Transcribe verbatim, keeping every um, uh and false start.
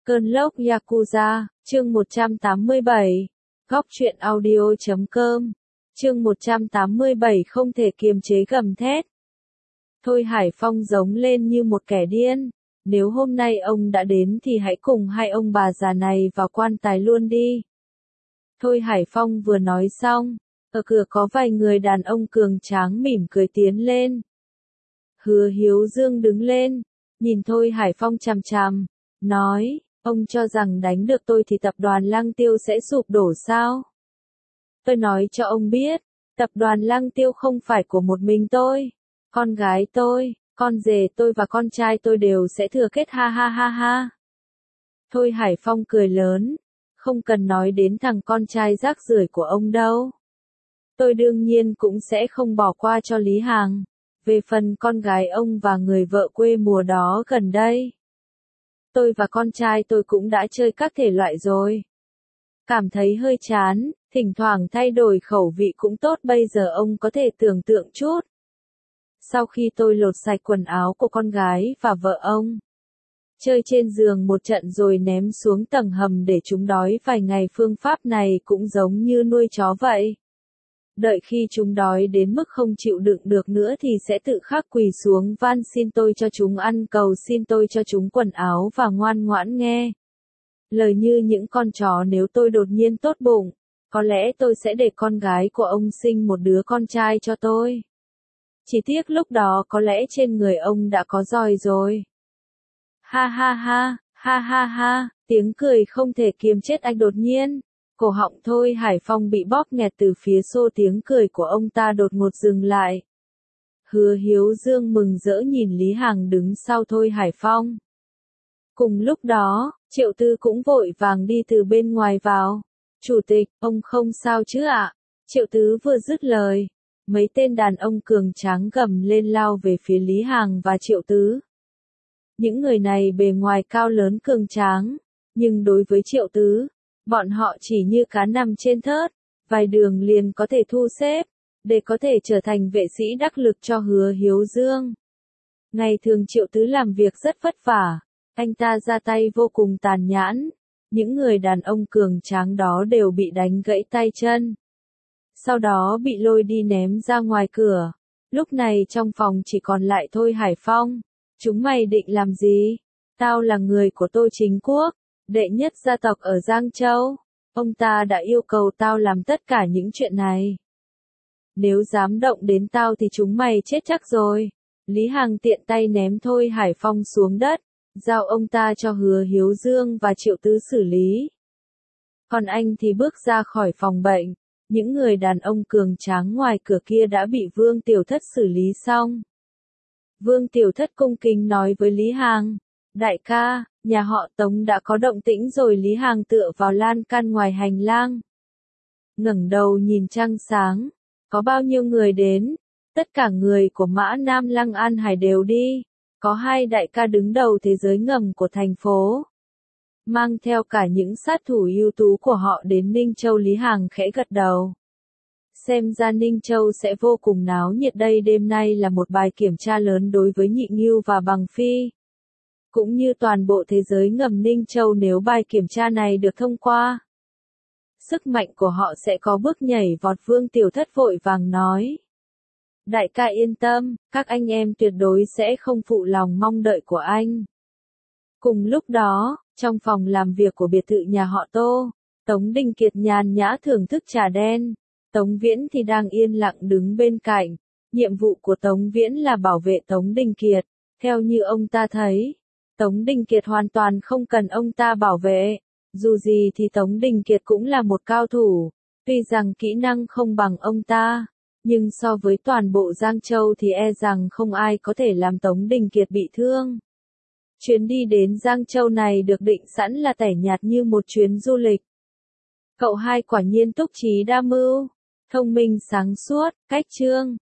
Cơn lốc Yakuza, chương một trăm tám mươi bảy. Góc truyện audio.com. Chương một trăm tám mươi bảy không thể kiềm chế gầm thét. Thôi Hải Phong giống lên như một kẻ điên. Nếu hôm nay ông đã đến thì hãy cùng hai ông bà già này vào quan tài luôn đi. Thôi Hải Phong vừa nói xong, ở cửa có vài người đàn ông cường tráng mỉm cười tiến lên. Hứa Hiếu Dương đứng lên, nhìn Thôi Hải Phong chằm chằm, nói, ông cho rằng đánh được tôi thì tập đoàn Lăng Tiêu sẽ sụp đổ sao? Tôi nói cho ông biết, tập đoàn Lăng Tiêu không phải của một mình tôi, con gái tôi, con rể tôi và con trai tôi đều sẽ thừa kết ha ha ha ha. Thôi Hải Phong cười lớn, không cần nói đến thằng con trai rác rưởi của ông đâu. Tôi đương nhiên cũng sẽ không bỏ qua cho Lý Hằng. Về phần con gái ông và người vợ quê mùa đó gần đây, tôi và con trai tôi cũng đã chơi các thể loại rồi. Cảm thấy hơi chán, thỉnh thoảng thay đổi khẩu vị cũng tốt, bây giờ ông có thể tưởng tượng chút. Sau khi tôi lột sạch quần áo của con gái và vợ ông, chơi trên giường một trận rồi ném xuống tầng hầm để chúng đói vài ngày, phương pháp này cũng giống như nuôi chó vậy. Đợi khi chúng đói đến mức không chịu đựng được nữa thì sẽ tự khắc quỳ xuống van xin tôi cho chúng ăn, cầu xin tôi cho chúng quần áo và ngoan ngoãn nghe lời như những con chó. Nếu tôi đột nhiên tốt bụng, có lẽ tôi sẽ để con gái của ông sinh một đứa con trai cho tôi. Chỉ tiếc lúc đó có lẽ trên người ông đã có roi rồi. Ha ha ha, ha ha ha, tiếng cười không thể kiềm chết anh đột nhiên. Cổ họng Thôi Hải Phong bị bóp nghẹt từ phía xô, tiếng cười của ông ta đột ngột dừng lại. Hứa Hiếu Dương mừng rỡ nhìn Lý Hằng đứng sau Thôi Hải Phong. Cùng lúc đó, Triệu Tư cũng vội vàng đi từ bên ngoài vào. Chủ tịch, ông không sao chứ ạ? Triệu Tứ vừa dứt lời, mấy tên đàn ông cường tráng gầm lên lao về phía Lý Hằng và Triệu Tứ. Những người này bề ngoài cao lớn cường tráng, nhưng đối với Triệu Tứ, bọn họ chỉ như cá nằm trên thớt, vài đường liền có thể thu xếp, để có thể trở thành vệ sĩ đắc lực cho Hứa Hiếu Dương. Ngày thường Triệu Tứ làm việc rất vất vả, anh ta ra tay vô cùng tàn nhẫn, những người đàn ông cường tráng đó đều bị đánh gãy tay chân. Sau đó bị lôi đi ném ra ngoài cửa, lúc này trong phòng chỉ còn lại Thôi Hải Phong. Chúng mày định làm gì? Tao là người của Tô Chính Quốc, đệ nhất gia tộc ở Giang Châu. Ông ta đã yêu cầu tao làm tất cả những chuyện này. Nếu dám động đến tao thì chúng mày chết chắc rồi. Lý Hằng tiện tay ném Thôi Hải Phong xuống đất, giao ông ta cho Hứa Hiếu Dương và Triệu Tứ xử lý. Còn anh thì bước ra khỏi phòng bệnh. Những người đàn ông cường tráng ngoài cửa kia đã bị Vương Tiểu Thất xử lý xong. Vương Tiểu Thất cung kính nói với Lý Hằng, đại ca, nhà họ Tống đã có động tĩnh rồi. Lý Hằng tựa vào lan can ngoài hành lang, ngẩng đầu nhìn trăng sáng. Có bao nhiêu người đến? Tất cả người của Mã Nam Lăng An Hải đều đi. Có hai đại ca đứng đầu thế giới ngầm của thành phố, mang theo cả những sát thủ ưu tú của họ đến Ninh Châu. Lý Hằng khẽ gật đầu. Xem ra Ninh Châu sẽ vô cùng náo nhiệt đây. Đêm nay là một bài kiểm tra lớn đối với Nhị Ngưu và Bằng Phi, cũng như toàn bộ thế giới ngầm Ninh Châu. Nếu bài kiểm tra này được thông qua, sức mạnh của họ sẽ có bước nhảy vọt. Vương Tiểu Thất vội vàng nói, đại ca yên tâm, các anh em tuyệt đối sẽ không phụ lòng mong đợi của anh. Cùng lúc đó, trong phòng làm việc của biệt thự nhà họ Tô, Tống Đình Kiệt nhàn nhã thưởng thức trà đen. Tống Viễn thì đang yên lặng đứng bên cạnh. Nhiệm vụ của Tống Viễn là bảo vệ Tống Đình Kiệt. Theo như ông ta thấy, Tống Đình Kiệt hoàn toàn không cần ông ta bảo vệ. Dù gì thì Tống Đình Kiệt cũng là một cao thủ, tuy rằng kỹ năng không bằng ông ta, nhưng so với toàn bộ Giang Châu thì e rằng không ai có thể làm Tống Đình Kiệt bị thương. Chuyến đi đến Giang Châu này được định sẵn là tẻ nhạt như một chuyến du lịch. Cậu hai quả nhiên túc trí đa mưu, thông minh sáng suốt. Cách chương